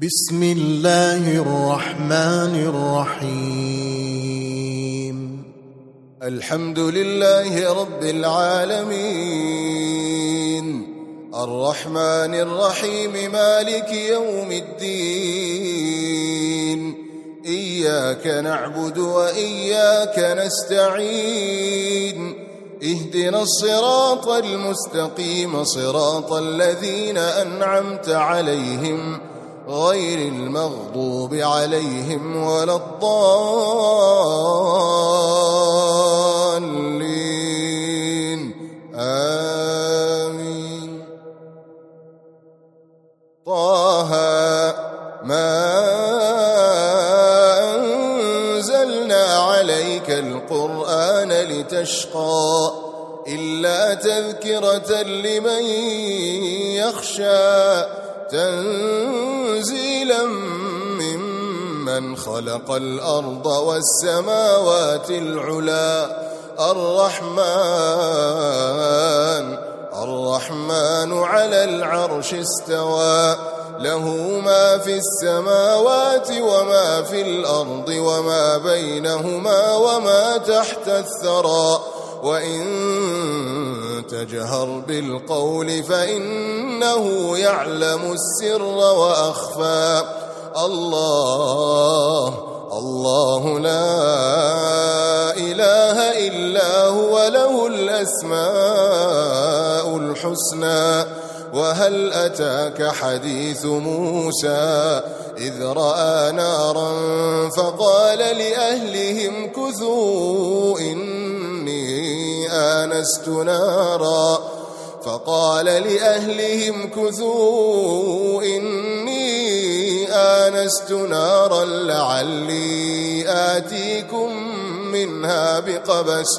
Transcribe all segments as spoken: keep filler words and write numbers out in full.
بسم الله الرحمن الرحيم. الحمد لله رب العالمين، الرحمن الرحيم، مالك يوم الدين. إياك نعبد وإياك نستعين، اهدنا الصراط المستقيم، صراط الذين أنعمت عليهم غير المغضوب عليهم ولا الضالين، آمين. طه ما أنزلنا عليك القرآن لتشقى إلا تذكرة لمن يخشى، تنزيلا ممن خلق الأرض والسماوات العلا. الرحمن الرحمن على العرش استوى، له ما في السماوات وما في الأرض وما بينهما وما تحت الثرى. وإن تجهر بالقول فإنه يعلم السر وأخفى. الله الله لا إله إلا هو، له الأسماء الحسنى. وهل أتاك حديث موسى إذ رأى نارا فقال لأهلهم كثوا إني آنست نارا فقال لأهلهم كثوا إني آنست نارا لعلي آتيكم منها بقبس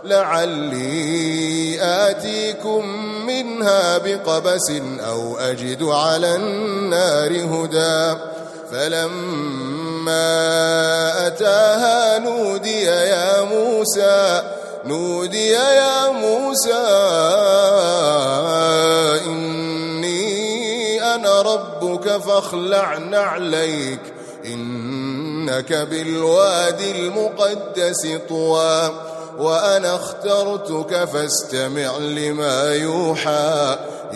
لعلي آتيكم منها بقبس أو أجد على النار هدى. فلما أتاها نودي يا موسى نودي يا موسى إني أنا ربك فاخلع نعليك إنك بالوادي المقدس طوى. وأنا اخترتك فاستمع لما يوحى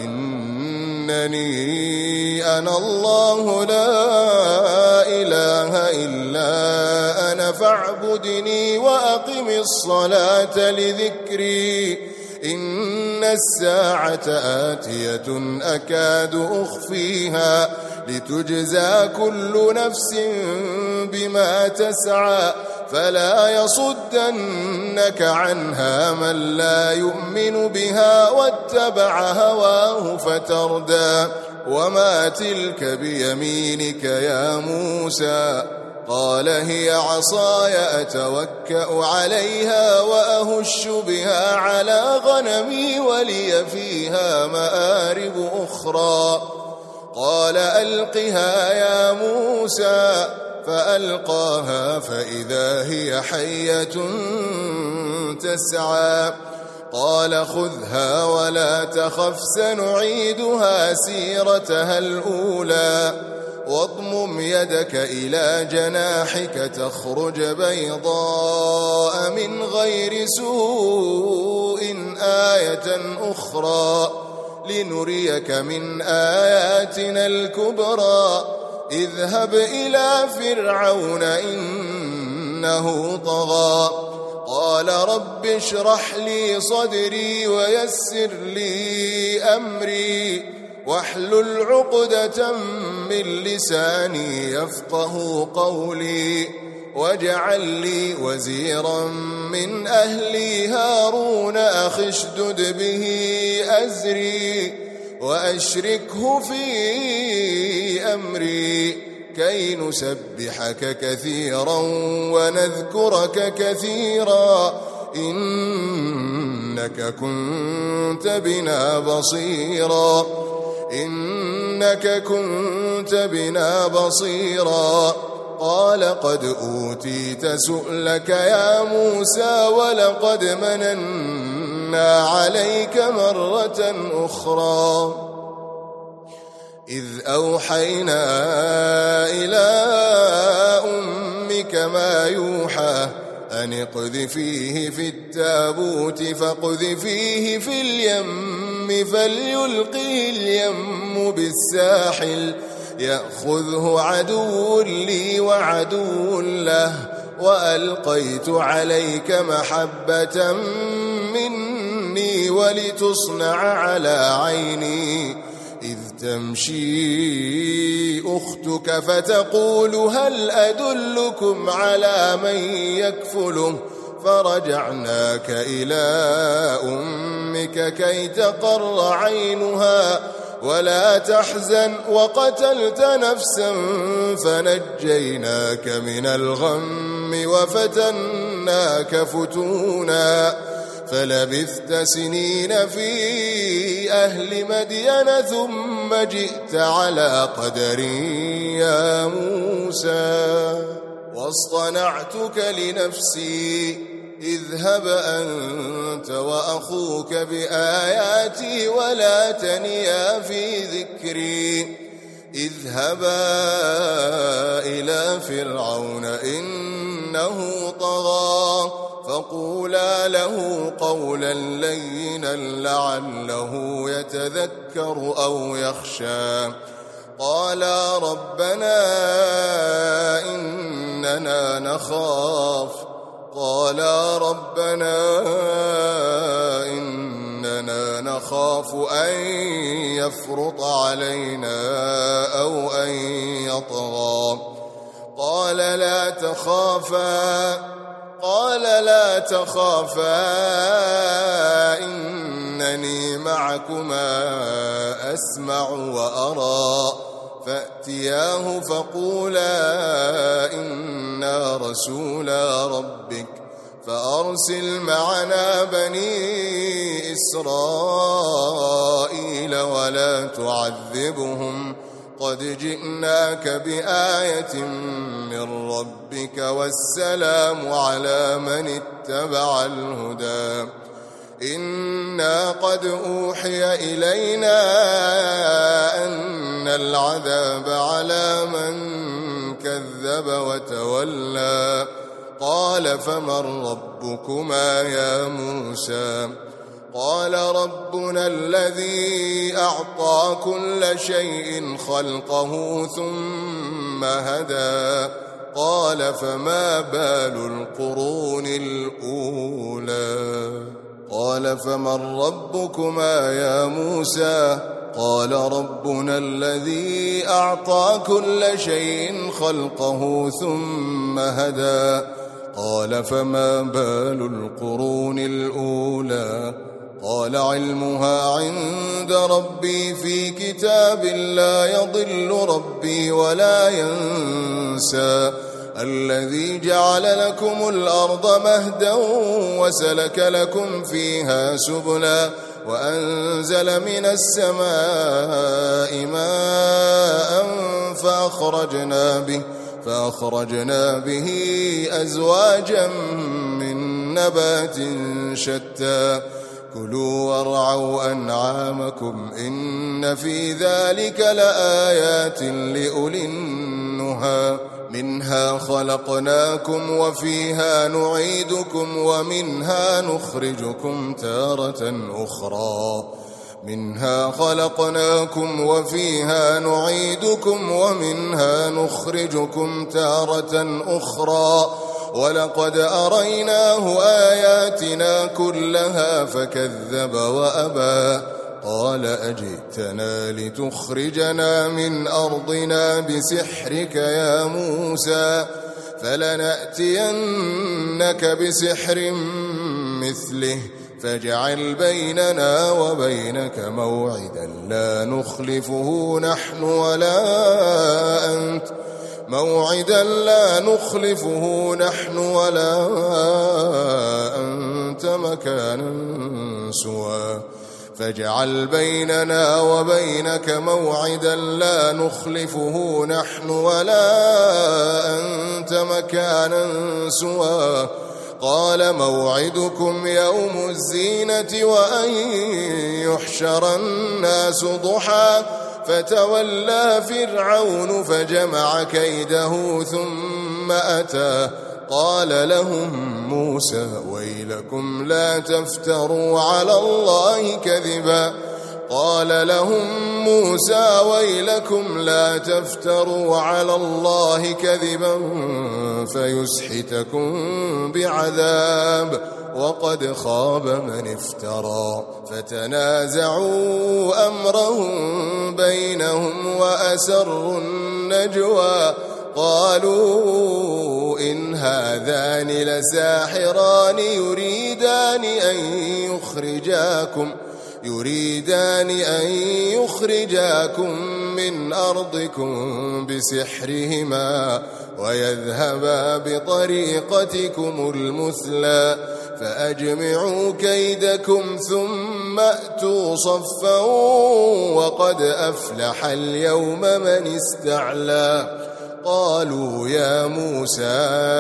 إنني أنا الله لا إله إلا أنا فاعبدني وأقم الصلاة لذكري. إن الساعة آتية أكاد أخفيها لتجزى كل نفس بما تسعى، فلا يصدنك عنها من لا يؤمن بها واتبع هواه فتردى. وما تلك بيمينك يا موسى؟ قال هي عصاي أتوكأ عليها وأهش بها على غنمي ولي فيها مآرب أخرى. قال ألقها يا موسى فألقاها فإذا هي حية تسعى. قال خذها ولا تخف سنعيدها سيرتها الأولى واضمم يدك إلى جناحك تخرج بيضاء من غير سوء آية أخرى لنريك من آياتنا الكبرى. اذهب إلى فرعون إنه طغى. قال رب اشرح لي صدري ويسر لي أمري واحلل عقدة من لساني يفقه قولي واجعل لي وزيرا من أهلي هارون أخي اشدد به أزري وأشركه في أمري كي نسبحك كثيرا ونذكرك كثيرا إنك كنت بنا بصيرا إنك كنت بنا بصيرا. قال قد أوتيت سؤلك يا موسى ولقد مننا عليك مرة أخرى إذ أوحينا إنما يوحى أن اقذفيه في التابوت فاقذفيه في اليم فليلقه اليم بالساحل يأخذه عدو لي وعدو له وألقيت عليك محبة مني ولتصنع على عيني إذ تمشي أختك فتقول هل أدلكم على من يكفله فرجعناك إلى أمك كي تقر عينها ولا تحزن وقتلت نفسا فنجيناك من الغم وفتناك فتونا فلبثت سنين في أهل مدين ثم جئت على قدر يا موسى واصطنعتك لنفسي اذهب أنت وأخوك بآياتي ولا تنيا في ذكري اذهبا إلى فرعون إنه طغى فقولا له قولا لينا لعله يتذكر أو يخشى قالا ربنا إننا نخاف قالا ربنا إننا نخاف أن يفرط علينا أو أن يطغى قال لا تخافا قال لا تخافا إنني معكما أسمع وأرى فأتياه فقولا إنا رسولا ربك فأرسل معنا بني إسرائيل ولا تعذبهم قد جئناك بآية من ربك والسلام على من اتبع الهدى إنا قد أوحي إلينا أن العذاب على من كذب وتولى قال فمن ربكما يا موسى قال ربنا الذي أعطى كل شيء خلقه ثم هدى قال فما بال القرون الأولى قال فمن ربكما يا موسى قال ربنا الذي أعطى كل شيء خلقه ثم هدى قال فما بال القرون الأولى قال علمها عند ربي في كتاب لا يضل ربي ولا ينسى الذي جعل لكم الأرض مهدا وسلك لكم فيها سبلا وأنزل من السماء ماء فأخرجنا به فأخرجنا به أزواجا من نبات شتى كلوا وارعوا أنعامكم إن في ذلك لآيات لأولي النهى منها خلقناكم وفيها نعيدكم ومنها نخرجكم تارة أخرى منها خلقناكم وفيها نعيدكم ومنها نخرجكم تارة أخرى ولقد أريناه آياتنا كلها فكذب وأبى قال أجئتنا لتخرجنا من أرضنا بسحرك يا موسى فلنأتينك بسحر مثله فاجعل بيننا وبينك موعدا لا نخلفه نحن ولا أنت موعدا لا نخلفه نحن ولا أنت مكانا سوى فاجعل بيننا وبينك موعدا لا نخلفه نحن ولا أنت مكانا سوى قال موعدكم يوم الزينة وأن يحشر الناس ضحى فتولى فرعون فجمع كيده ثم أتى قال لهم موسى ويلكم لا تفتروا على الله كذبا قال لهم موسى ويلكم لا تفتروا على الله كذبا فيسحتكم بعذاب وقد خاب من افترى فتنازعوا أمرهم بينهم وأسروا النجوى قالوا إن هذان لساحران يريدان أن يخرجاكم يريدان أن يخرجاكم من أرضكم بسحرهما ويذهبا بطريقتكم المثلى فأجمعوا كيدكم ثم أتوا صفا وقد أفلح اليوم من استعلى قالوا يا موسى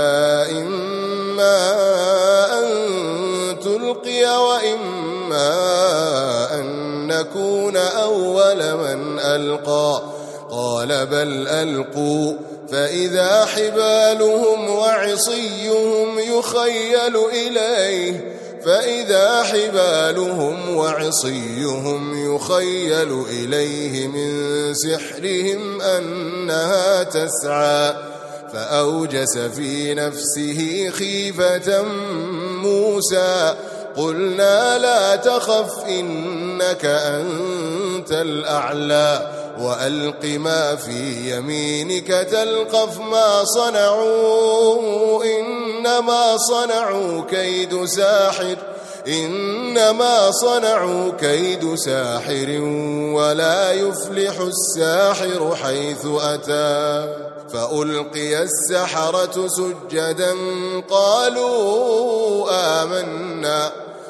إما أن تلقي وإما أن نكون أول من ألقى قال بل ألقوا فإذا حبالهم وعصيهم يخيل إليه فإذا حبالهم وعصيهم يخيل إليه من سحرهم أنها تسعى فأوجس في نفسه خيفة موسى قلنا لا تخف إنك أنت الأعلى وألق ما في يمينك تلقف ما صنعوا إنما صنعوا كيد ساحر إنما صنعوا كيد ساحر ولا يفلح الساحر حيث أتى فألقي السحرة سجدا قالوا آمنا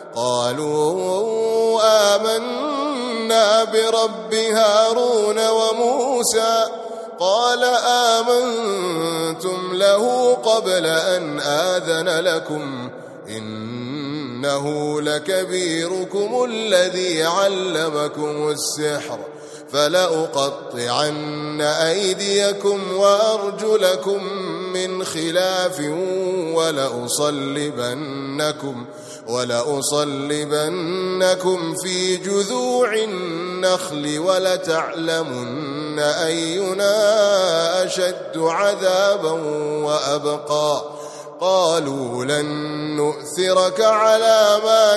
قالوا آمنا برب هارون وموسى قال آمنتم له قبل أن آذن لكم إنه لكبيركم الذي علمكم السحر فلأقطعن أيديكم وأرجلكم من خلاف ولأصلبنكم ولأصلبنكم في جذوع النخل ولتعلمن أينا أشد عذابا وأبقى قالوا لن نؤثرك على ما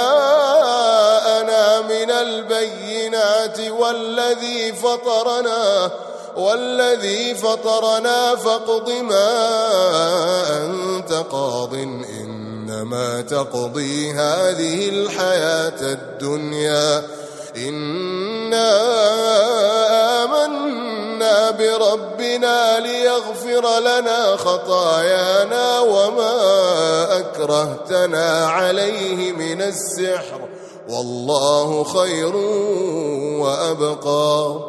جاءنا من البينات والذي فطرنا والذي فطرنا فاقض ما أنت قاض إنما تقضي هذه الحياة الدنيا إنا آمنا بربنا ليغفر لنا خطايانا وما أكرهتنا عليه من السحر والله خير وأبقى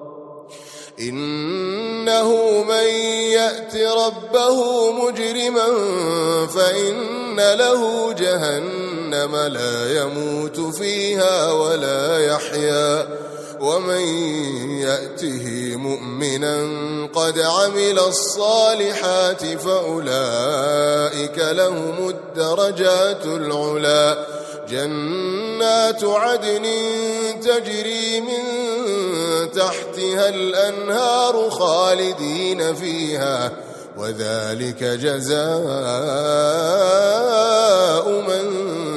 إنه من يأت ربه مجرما فإن له جهنم لا يموت فيها ولا يحيا ومن يأته مؤمنا قد عمل الصالحات فأولئك لهم الدرجات العلا جنات عدن تجري من تحتها الأنهار خالدين فيها وذلك جزاء من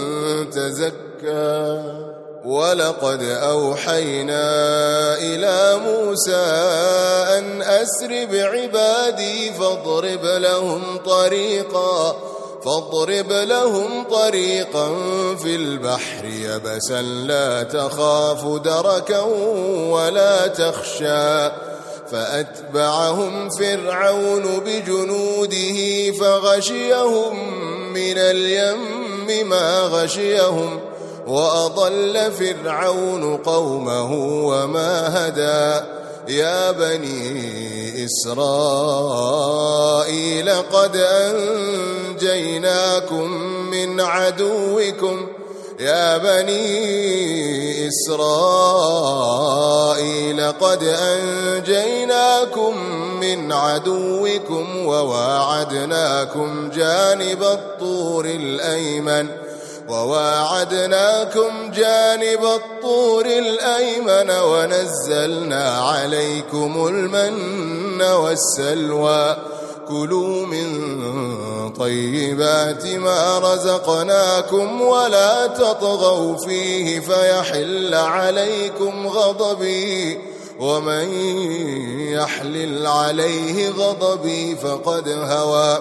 تزكى ولقد أوحينا إلى موسى أن أسر بعبادي فاضرب لهم طريقا فاضرب لهم طريقا في البحر يبسا لا تخاف دركا ولا تخشى فأتبعهم فرعون بجنوده فغشيهم من اليم ما غشيهم وأضل فرعون قومه وما هدى يا بني إسرائيل قد أنجيناكم من عدوكم يا بني إسرائيل قد أنجيناكم من عدوكم وواعدناكم جانب الطور الأيمن وواعدناكم جانب الطور الأيمن ونزلنا عليكم المن والسلوى كلوا من طيبات ما رزقناكم ولا تطغوا فيه فيحل عليكم غضبي ومن يحلل عليه غضبي فقد هوى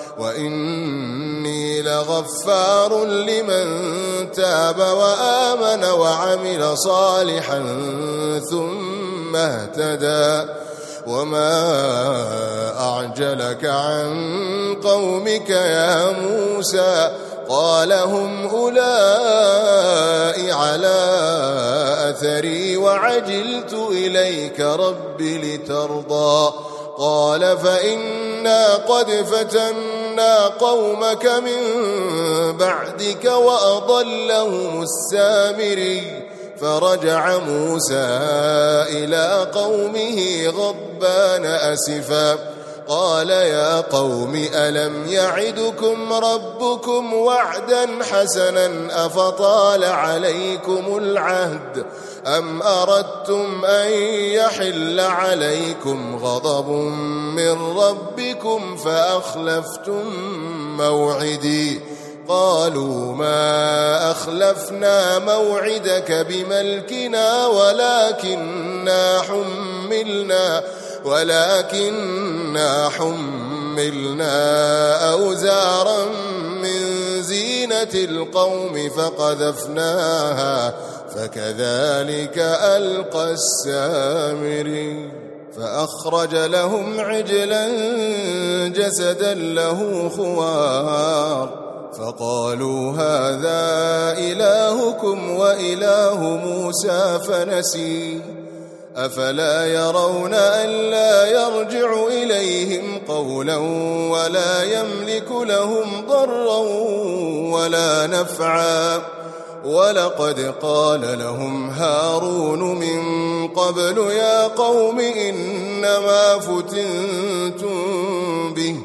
وإني لغفار لمن تاب وآمن وعمل صالحا ثم اهتدى وما أعجلك عن قومك يا موسى قال هم أولئك على أثري وعجلت إليك رب لترضى قال فإنا قد فتنا قومك من بعدك وأضلهم السامري فرجع موسى إلى قومه غضبان أسفا قال يا قوم ألم يعدكم ربكم وعدا حسنا أفطال عليكم العهد أم أردتم أن يحل عليكم غضب من ربكم فأخلفتم موعدي قالوا ما أخلفنا موعدك بملكنا ولكننا حملنا ولكننا حملنا أوزارا من زينة القوم فقذفناها فكذلك ألقى السامري فأخرج لهم عجلا جسدا له خوار فقالوا هذا إلهكم وإله موسى فنسي أفلا يرون ألا يرجع إليهم قولا ولا يملك لهم ضرا ولا نفعا ولقد قال لهم هارون من قبل يا قوم إنما فتنتم به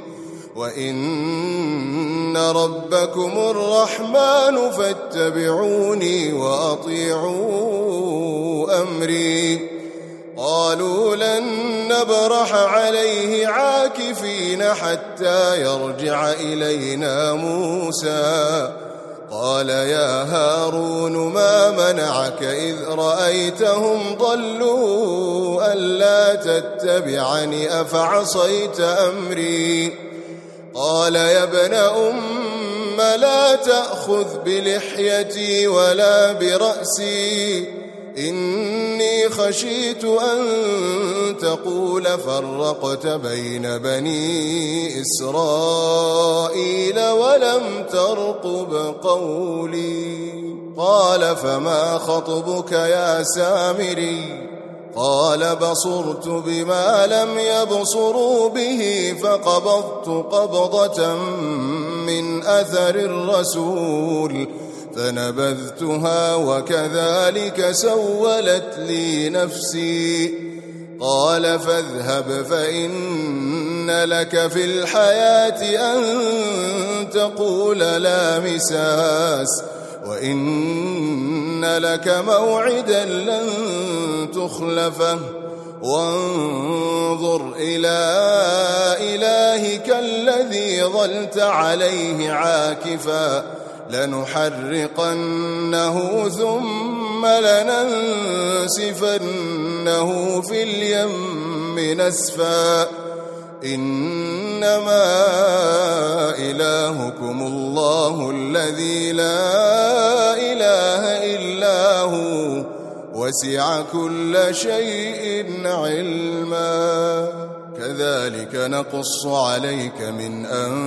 وإن ربكم الرحمن فاتبعوني وأطيعوا أمري قالوا لن نبرح عليه عاكفين حتى يرجع إلينا موسى قال يا هارون ما منعك إذ رأيتهم ضلوا ألا تتبعني أفعصيت أمري قال يا ابن أم لا تأخذ بلحيتي ولا برأسي إني خشيت أن تقول فرقت بين بني إسرائيل ولم ترقب قولي قال فما خطبك يا سامري قال بصرت بما لم يبصروا به فقبضت قبضة من أثر الرسول فنبذتها وكذلك سولت لي نفسي قال فاذهب فإن لك في الحياة أن تقول لا مساس وإن لك موعدا لن تخلفه وانظر إلى إلهك الذي ظلت عليه عاكفا لنحرقنه ثم لننسفنه في اليم نسفا إنما إلهكم الله الذي لا إله إلا هو وسع كل شيء علما كذلك نقص عليك من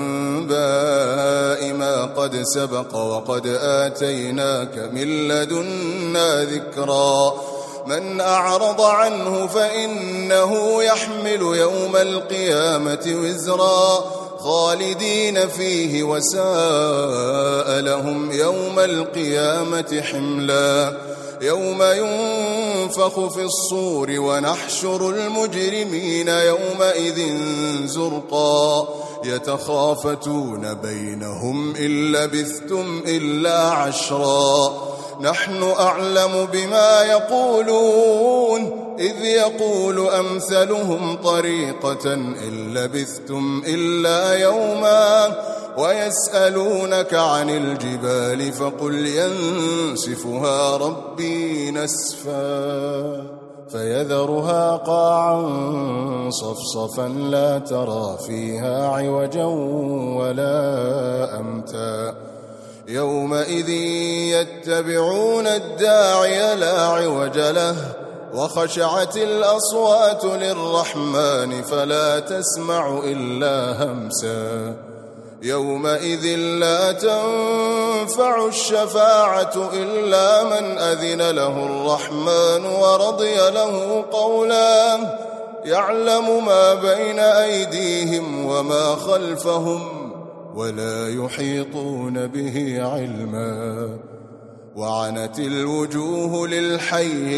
أنباء ما قد سبق وقد آتيناك من لدنا ذكرا من أعرض عنه فإنه يحمل يوم القيامة وزرا خالدين فيه وساء لهم يوم القيامة حملا يوم ينفخ في الصور ونحشر المجرمين يومئذ زرقا يتخافتون بينهم إن لبثتم إلا عشرا نحن أعلم بما يقولون إذ يقول أمثلهم طريقة إن لبثتم إلا يوما ويسألونك عن الجبال فقل ينسفها ربي نسفا فيذرها قاعا صفصفا لا ترى فيها عوجا ولا أمتا يومئذ يتبعون الداعي لا عوج له وخشعت الأصوات للرحمن فلا تسمع إلا همسا يومئذ لا تنفع الشفاعة إلا من أذن له الرحمن ورضي له قولا يعلم ما بين أيديهم وما خلفهم ولا يحيطون به علما وعنت الوجوه للحي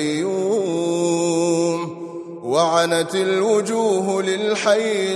القيوم وعنت الوجوه للحي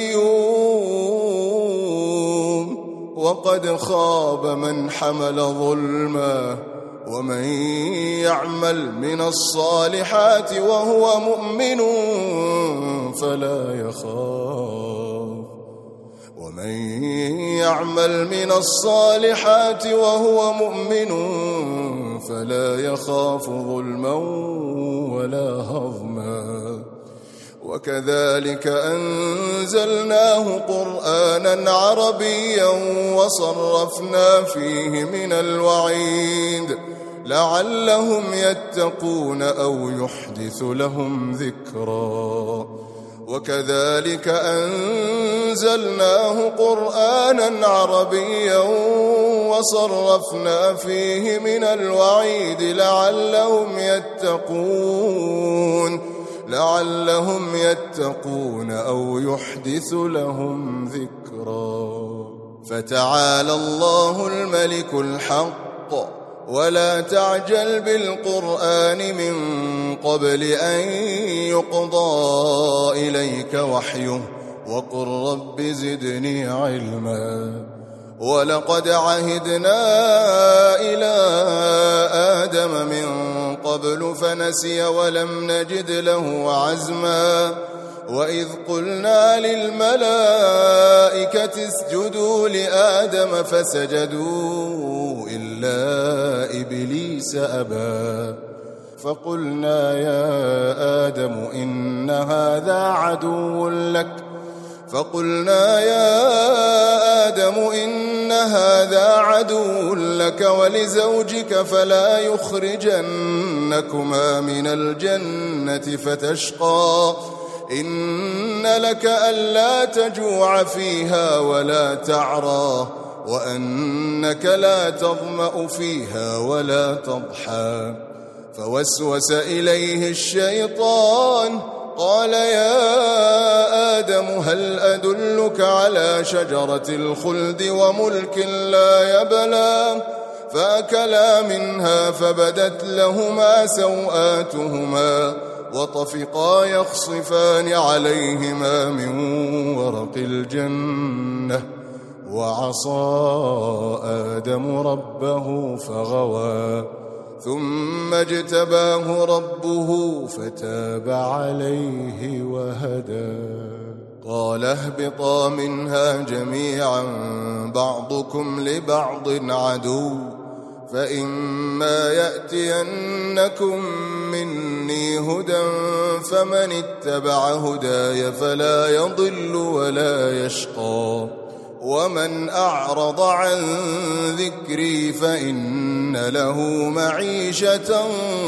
القيوم وقد خاب من حمل ظلما ومن يعمل من الصالحات وهو مؤمن فلا يخاف ومن يعمل من الصالحات وهو مؤمن فلا يخاف ظلما ولا هضما وكذلك أنزلناه قرآنا عربيا وصرفنا فيه من الوعيد لعلهم يتقون أو يحدث لهم ذكرا وكذلك أنزلناه قرآنا عربيا وصرفنا فيه من الوعيد لعلهم يتقون لعلهم يتقون أو يحدث لهم ذكرا فتعالى الله الملك الحق ولا تعجل بالقرآن من قبل أن يقضى إليك وحيه وقل رب زدني علما ولقد عهدنا إلى آدم من قبل فنسي ولم نجد له عزما وإذ قلنا للملائكة اسجدوا لآدم فسجدوا إلا إبليس أبى فقلنا يا آدم إن هذا عدو لك فقلنا يا آدم إن هذا عدو لك ولزوجك فلا يخرجنكما من الجنة فتشقى إن لك ألا تجوع فيها ولا تعرى وأنك لا تظمأ فيها ولا تضحى فوسوس إليه الشيطان قال يا آدم هل أدلك على شجرة الخلد وملك لا يبلى فأكلا منها فبدت لهما سوآتهما وطفقا يخصفان عليهما من ورق الجنة وعصى آدم ربه فغوى ثم اجتباه ربه فتاب عليه وهدى قال اهبطا منها جميعا بعضكم لبعض عدو فإما يأتينكم مني هدى فمن اتبع هداي فلا يضل ولا يشقى ومن أعرض عن ذكري فإن له معيشة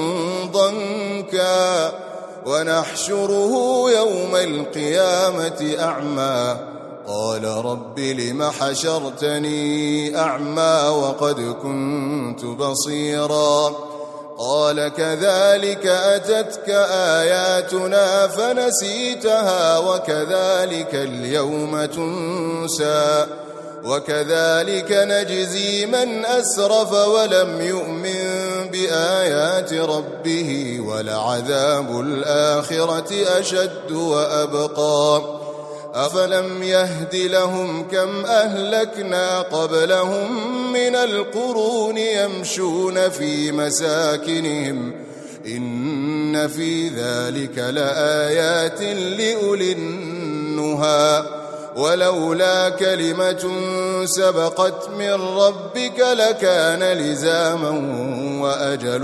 ضنكا ونحشره يوم القيامة أعمى قال رب لم حشرتني أعمى وقد كنت بصيرا قال كذلك أتتك آياتنا فنسيتها وكذلك اليوم تنسى وكذلك نجزي من أسرف ولم يؤمن بآيات ربه ولعذاب الآخرة أشد وأبقى أفلم يهد لهم كم أهلكنا قبلهم من القرون يمشون في مساكنهم إن في ذلك لآيات لأولي النهى ولولا كلمة سبقت من ربك لكان لزاما وأجل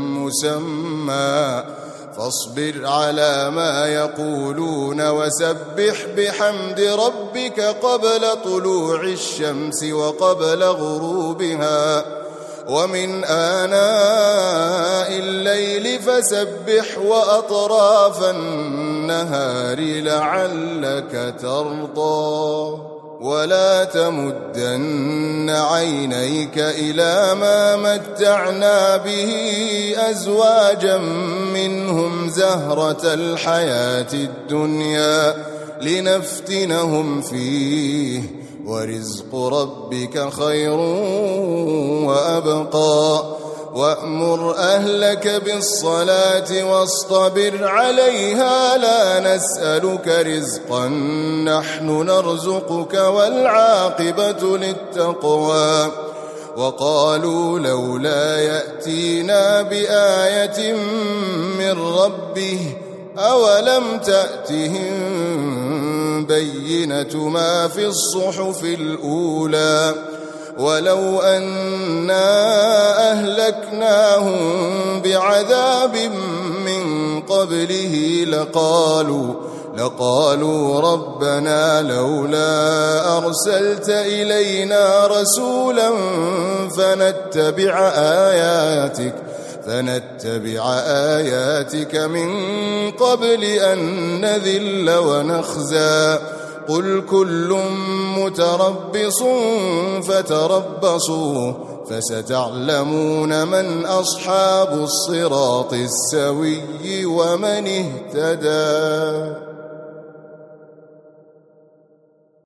مسمى فاصبر على ما يقولون وسبح بحمد ربك قبل طلوع الشمس وقبل غروبها ومن آناء الليل فسبح وأطراف النهار لعلك ترضى ولا تمدن عينيك إلى ما متعنا به أزواجا منهم زهرة الحياة الدنيا لنفتنهم فيه ورزق ربك خير وأبقى وأمر أهلك بالصلاة واصطبر عليها لا نسألك رزقا نحن نرزقك والعاقبة للتقوى وقالوا لولا يأتينا بآية من ربه أولم تأتهم بينة ما في الصحف الأولى ولو أنا أهلكناهم بعذاب من قبله لقالوا لقالوا ربنا لولا أرسلت إلينا رسولا فنتبع آياتك فنتبع آياتك من قبل أن نذل ونخزى قل كل متربص فتربصوا فستعلمون من أصحاب الصراط السوي ومن اهتدى.